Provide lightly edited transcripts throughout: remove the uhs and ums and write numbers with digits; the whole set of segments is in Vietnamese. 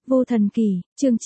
Vô Thần Kỳ, chương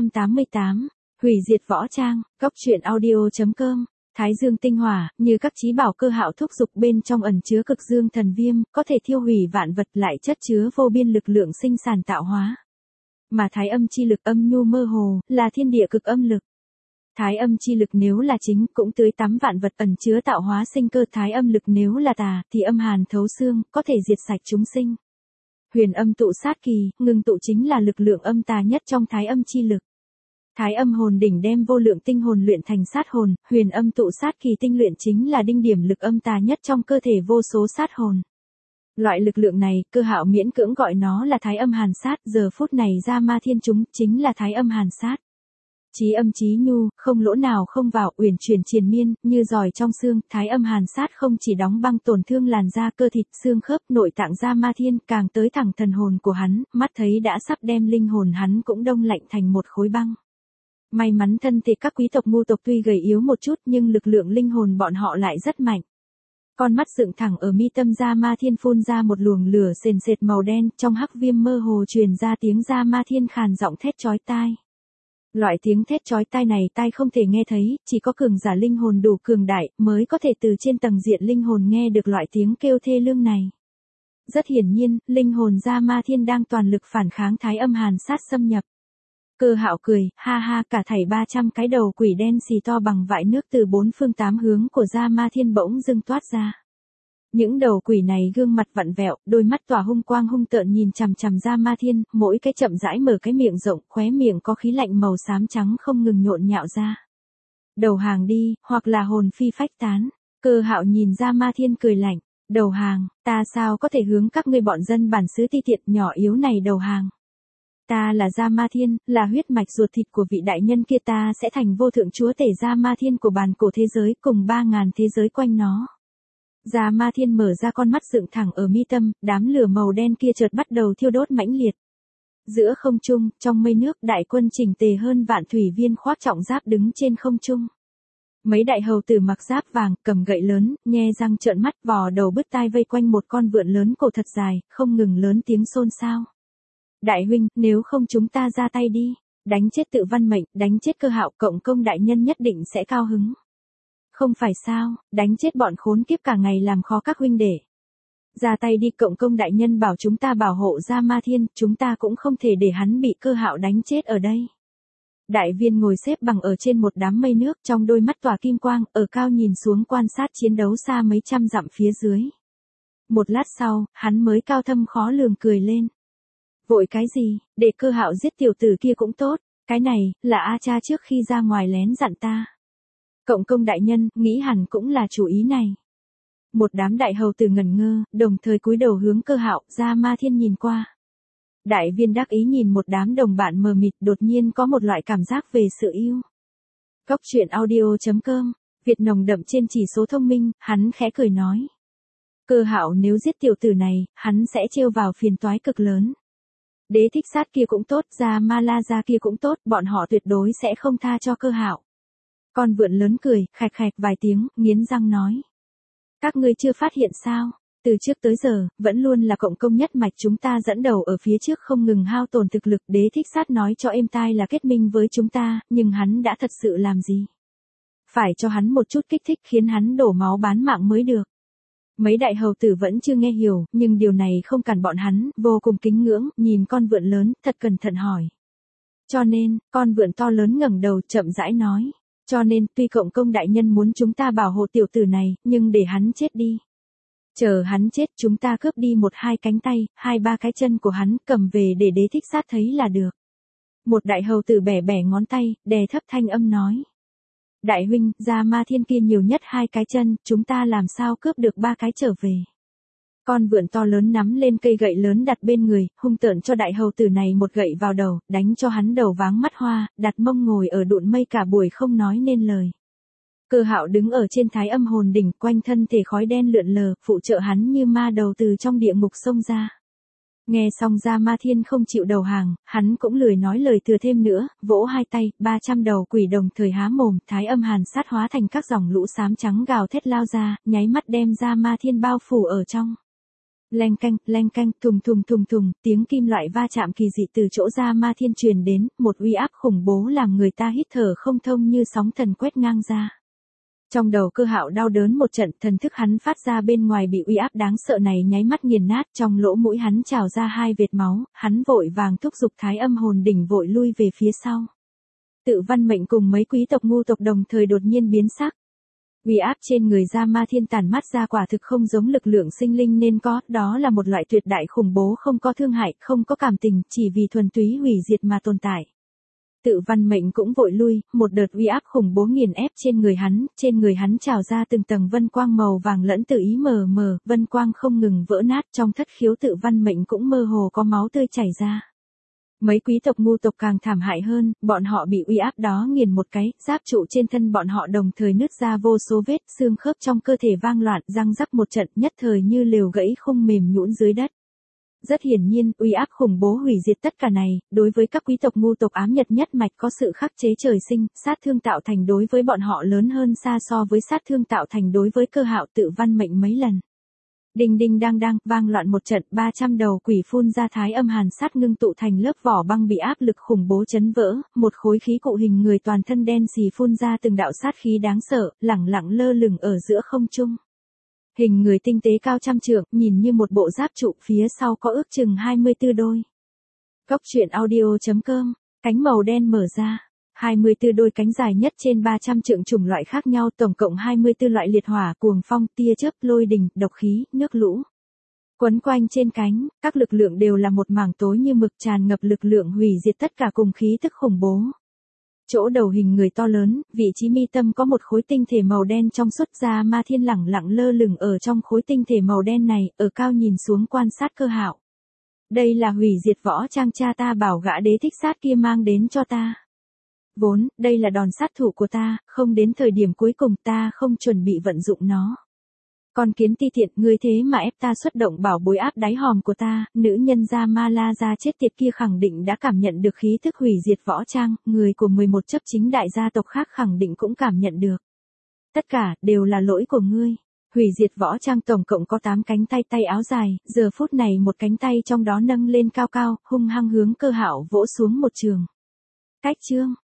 988, hủy diệt võ trang, góc truyện audio.com. Thái Dương tinh hỏa, như các chí bảo cơ hạo thúc dục bên trong ẩn chứa cực dương thần viêm, có thể thiêu hủy vạn vật lại chất chứa vô biên lực lượng sinh sản tạo hóa. Mà thái âm chi lực âm nhu mơ hồ, là thiên địa cực âm lực. Thái âm chi lực nếu là chính cũng tưới tắm vạn vật ẩn chứa tạo hóa sinh cơ, thái âm lực nếu là tà thì âm hàn thấu xương, có thể diệt sạch chúng sinh. Huyền âm tụ sát kỳ, ngừng tụ chính là lực lượng âm tà nhất trong thái âm chi lực. Thái âm hồn đỉnh đem vô lượng tinh hồn luyện thành sát hồn, huyền âm tụ sát kỳ tinh luyện chính là đinh điểm lực âm tà nhất trong cơ thể vô số sát hồn. Loại lực lượng này, cơ hạo miễn cưỡng gọi nó là thái âm hàn sát, giờ phút này ra ma thiên chúng chính là thái âm hàn sát. Chí âm chí nhu, không lỗ nào không vào, uyển chuyển triền miên, như giỏi trong xương, thái âm hàn sát không chỉ đóng băng tổn thương làn da cơ thịt, xương khớp, nội tạng ra ma thiên, càng tới thẳng thần hồn của hắn, mắt thấy đã sắp đem linh hồn hắn cũng đông lạnh thành một khối băng. May mắn thân thể các quý tộc ngu tộc tuy gầy yếu một chút nhưng lực lượng linh hồn bọn họ lại rất mạnh. Con mắt dựng thẳng ở mi tâm ra ma thiên phun ra một luồng lửa sền sệt màu đen, trong hắc viêm mơ hồ truyền ra tiếng ra ma thiên khàn giọng thét chói tai. Loại tiếng thét chói tai này tai không thể nghe thấy, chỉ có cường giả linh hồn đủ cường đại mới có thể từ trên tầng diện linh hồn nghe được loại tiếng kêu thê lương này. Rất hiển nhiên, linh hồn ra ma thiên đang toàn lực phản kháng thái âm hàn sát xâm nhập. Cơ hạo cười, ha ha, cả thảy 300 cái đầu quỷ đen xì to bằng vại nước từ bốn phương tám hướng của Gia Ma Thiên bỗng dưng toát ra. Những đầu quỷ này gương mặt vặn vẹo, đôi mắt tỏa hung quang hung tợn nhìn chằm chằm Gia Ma Thiên, mỗi cái chậm rãi mở cái miệng rộng, khóe miệng có khí lạnh màu xám trắng không ngừng nhộn nhạo ra. Đầu hàng đi, hoặc là hồn phi phách tán. Cơ hạo nhìn Gia Ma Thiên cười lạnh, đầu hàng, ta sao có thể hướng các ngươi bọn dân bản xứ ti tiện nhỏ yếu này đầu hàng. Ta là Gia Ma Thiên, là huyết mạch ruột thịt của vị đại nhân kia, ta sẽ thành vô thượng chúa tể Gia Ma Thiên của bàn cổ thế giới cùng 3.000 thế giới quanh nó. Gia Ma Thiên mở ra con mắt dựng thẳng ở mi tâm, đám lửa màu đen kia chợt bắt đầu thiêu đốt mãnh liệt. Giữa không trung, trong mây nước, đại quân chỉnh tề hơn vạn thủy viên khoác trọng giáp đứng trên không trung. Mấy đại hầu tử mặc giáp vàng, cầm gậy lớn, nhe răng trợn mắt, vò đầu bứt tai vây quanh một con vượn lớn cổ thật dài, không ngừng lớn tiếng xôn xao. Đại huynh, nếu không chúng ta ra tay đi, đánh chết Tự Văn Mệnh, đánh chết Cơ Hạo, Cộng công đại nhân nhất định sẽ cao hứng. Không phải sao, đánh chết bọn khốn kiếp cả ngày làm khó các huynh đệ. Ra tay đi, Cộng công đại nhân bảo chúng ta bảo hộ Gia Ma Thiên, chúng ta cũng không thể để hắn bị Cơ Hạo đánh chết ở đây. Đại viên ngồi xếp bằng ở trên một đám mây nước, trong đôi mắt tỏa kim quang, ở cao nhìn xuống quan sát chiến đấu xa mấy trăm dặm phía dưới. Một lát sau, hắn mới cao thâm khó lường cười lên. Vội cái gì, để Cơ Hạo giết tiểu tử kia cũng tốt, cái này, là A cha trước khi ra ngoài lén dặn ta. Cộng công đại nhân, nghĩ hẳn cũng là chủ ý này. Một đám đại hầu tử ngẩn ngơ, đồng thời cúi đầu hướng Cơ Hạo, Gia Ma Thiên nhìn qua. Đại viên đắc ý nhìn một đám đồng bạn mờ mịt, đột nhiên có một loại cảm giác về sự yêu. Góc truyện audio.com, Việt nồng đậm trên chỉ số thông minh, hắn khẽ cười nói. Cơ Hạo nếu giết tiểu tử này, hắn sẽ trêu vào phiền toái cực lớn. Đế Thích Sát kia cũng tốt, Gia Ma La Gia kia cũng tốt, bọn họ tuyệt đối sẽ không tha cho Cơ Hạo. Con vượn lớn cười, khạch khạch vài tiếng, nghiến răng nói. Các ngươi chưa phát hiện sao, từ trước tới giờ, vẫn luôn là Cộng công nhất mạch chúng ta dẫn đầu ở phía trước không ngừng hao tổn thực lực. Đế Thích Sát nói cho êm tai là kết minh với chúng ta, nhưng hắn đã thật sự làm gì? Phải cho hắn một chút kích thích khiến hắn đổ máu bán mạng mới được. Mấy đại hầu tử vẫn chưa nghe hiểu, nhưng điều này không cản bọn hắn, vô cùng kính ngưỡng, nhìn con vượn lớn, thật cẩn thận hỏi. Cho nên, con vượn to lớn ngẩng đầu chậm rãi nói. Cho nên, tuy Cộng công đại nhân muốn chúng ta bảo hộ tiểu tử này, nhưng để hắn chết đi. Chờ hắn chết chúng ta cướp đi 1-2 cánh tay, 2-3 cái chân của hắn, cầm về để Đế Thích Sát thấy là được. Một đại hầu tử bẻ bẻ ngón tay, đè thấp thanh âm nói. Đại huynh, Gia Ma Thiên kia nhiều nhất 2 cái chân, chúng ta làm sao cướp được 3 cái trở về. Con vượn to lớn nắm lên cây gậy lớn đặt bên người, hung tợn cho đại hầu tử này một gậy vào đầu, đánh cho hắn đầu váng mắt hoa, đặt mông ngồi ở đụn mây cả buổi không nói nên lời. Cơ Hạo đứng ở trên thái âm hồn đỉnh, quanh thân thể khói đen lượn lờ, phụ trợ hắn như ma đầu từ trong địa ngục xông ra. Nghe xong Gia Ma Thiên không chịu đầu hàng, hắn cũng lười nói lời thừa thêm nữa, vỗ hai tay, 300 đầu quỷ đồng thời há mồm, thái âm hàn sát hóa thành các dòng lũ xám trắng gào thét lao ra, nháy mắt đem Gia Ma Thiên bao phủ ở trong. leng canh, thùng, tiếng kim loại va chạm kỳ dị từ chỗ Ra Ma Thiên truyền đến, một uy áp khủng bố làm người ta hít thở không thông như sóng thần quét ngang ra. Trong đầu Cơ Hạo đau đớn một trận, thần thức hắn phát ra bên ngoài bị uy áp đáng sợ này nháy mắt nghiền nát, trong lỗ mũi hắn trào ra 2 vệt máu, hắn vội vàng thúc giục Thái Âm hồn đỉnh vội lui về phía sau. Tự Văn Mệnh cùng mấy quý tộc ngu tộc đồng thời đột nhiên biến sắc. Uy áp trên người Ra Ma Thiên tản mát ra quả thực không giống lực lượng sinh linh nên có, đó là một loại tuyệt đại khủng bố không có thương hại, không có cảm tình, chỉ vì thuần túy hủy diệt mà tồn tại. Tự Văn Mệnh cũng vội lui, một đợt uy áp khủng bố nghiền ép trên người hắn trào ra từng tầng vân quang màu vàng lẫn tự ý mờ mờ, vân quang không ngừng vỡ nát, trong thất khiếu Tự Văn Mệnh cũng mơ hồ có máu tươi chảy ra. Mấy quý tộc ngu tộc càng thảm hại hơn, bọn họ bị uy áp đó nghiền một cái, giáp trụ trên thân bọn họ đồng thời nứt ra vô số vết, xương khớp trong cơ thể vang loạn, răng rắc một trận, nhất thời như lều gãy không mềm nhũn dưới đất. Rất hiển nhiên, uy áp khủng bố hủy diệt tất cả này, đối với các quý tộc ngu tộc ám nhật nhất mạch có sự khắc chế trời sinh, sát thương tạo thành đối với bọn họ lớn hơn xa so với sát thương tạo thành đối với Cơ Hạo Tự Văn Mệnh mấy lần. Đinh đinh đang vang loạn một trận, 300 đầu quỷ phun ra Thái Âm hàn sát ngưng tụ thành lớp vỏ băng bị áp lực khủng bố chấn vỡ, một khối khí cụ hình người toàn thân đen xì phun ra từng đạo sát khí đáng sợ, lẳng lặng lơ lửng ở giữa không trung. Hình người tinh tế cao trăm trượng, nhìn như một bộ giáp trụ, phía sau có ước chừng 24 đôi. Góc truyện audio.com, cánh màu đen mở ra. 24 đôi cánh dài nhất trên 300 trượng chủng loại khác nhau, tổng cộng 24 loại liệt hỏa, cuồng phong, tia chớp, lôi đình, độc khí, nước lũ. Quấn quanh trên cánh, các lực lượng đều là một mảng tối như mực, tràn ngập lực lượng hủy diệt tất cả cùng khí tức khủng bố. Chỗ đầu hình người to lớn, vị trí mi tâm có một khối tinh thể màu đen trong suốt, Ra Ma Thiên lẳng lặng lơ lửng ở trong khối tinh thể màu đen này, ở cao nhìn xuống quan sát Cơ Hạo. Đây là hủy diệt võ trang cha ta bảo gã đế thích sát kia mang đến cho ta. Vốn, đây là đòn sát thủ của ta, không đến thời điểm cuối cùng ta không chuẩn bị vận dụng nó. Con kiến ti tiện, ngươi thế mà ép ta xuất động bảo bối áp đáy hòm của ta, nữ nhân Ra Ma La gia chết tiệt kia khẳng định đã cảm nhận được khí thức hủy diệt võ trang, người của 11 chấp chính đại gia tộc khác khẳng định cũng cảm nhận được. Tất cả, đều là lỗi của ngươi. Hủy diệt võ trang tổng cộng có 8 cánh tay, tay áo dài, giờ phút này một cánh tay trong đó nâng lên cao cao, hung hăng hướng Cơ Hạo vỗ xuống một trường. Cách chương.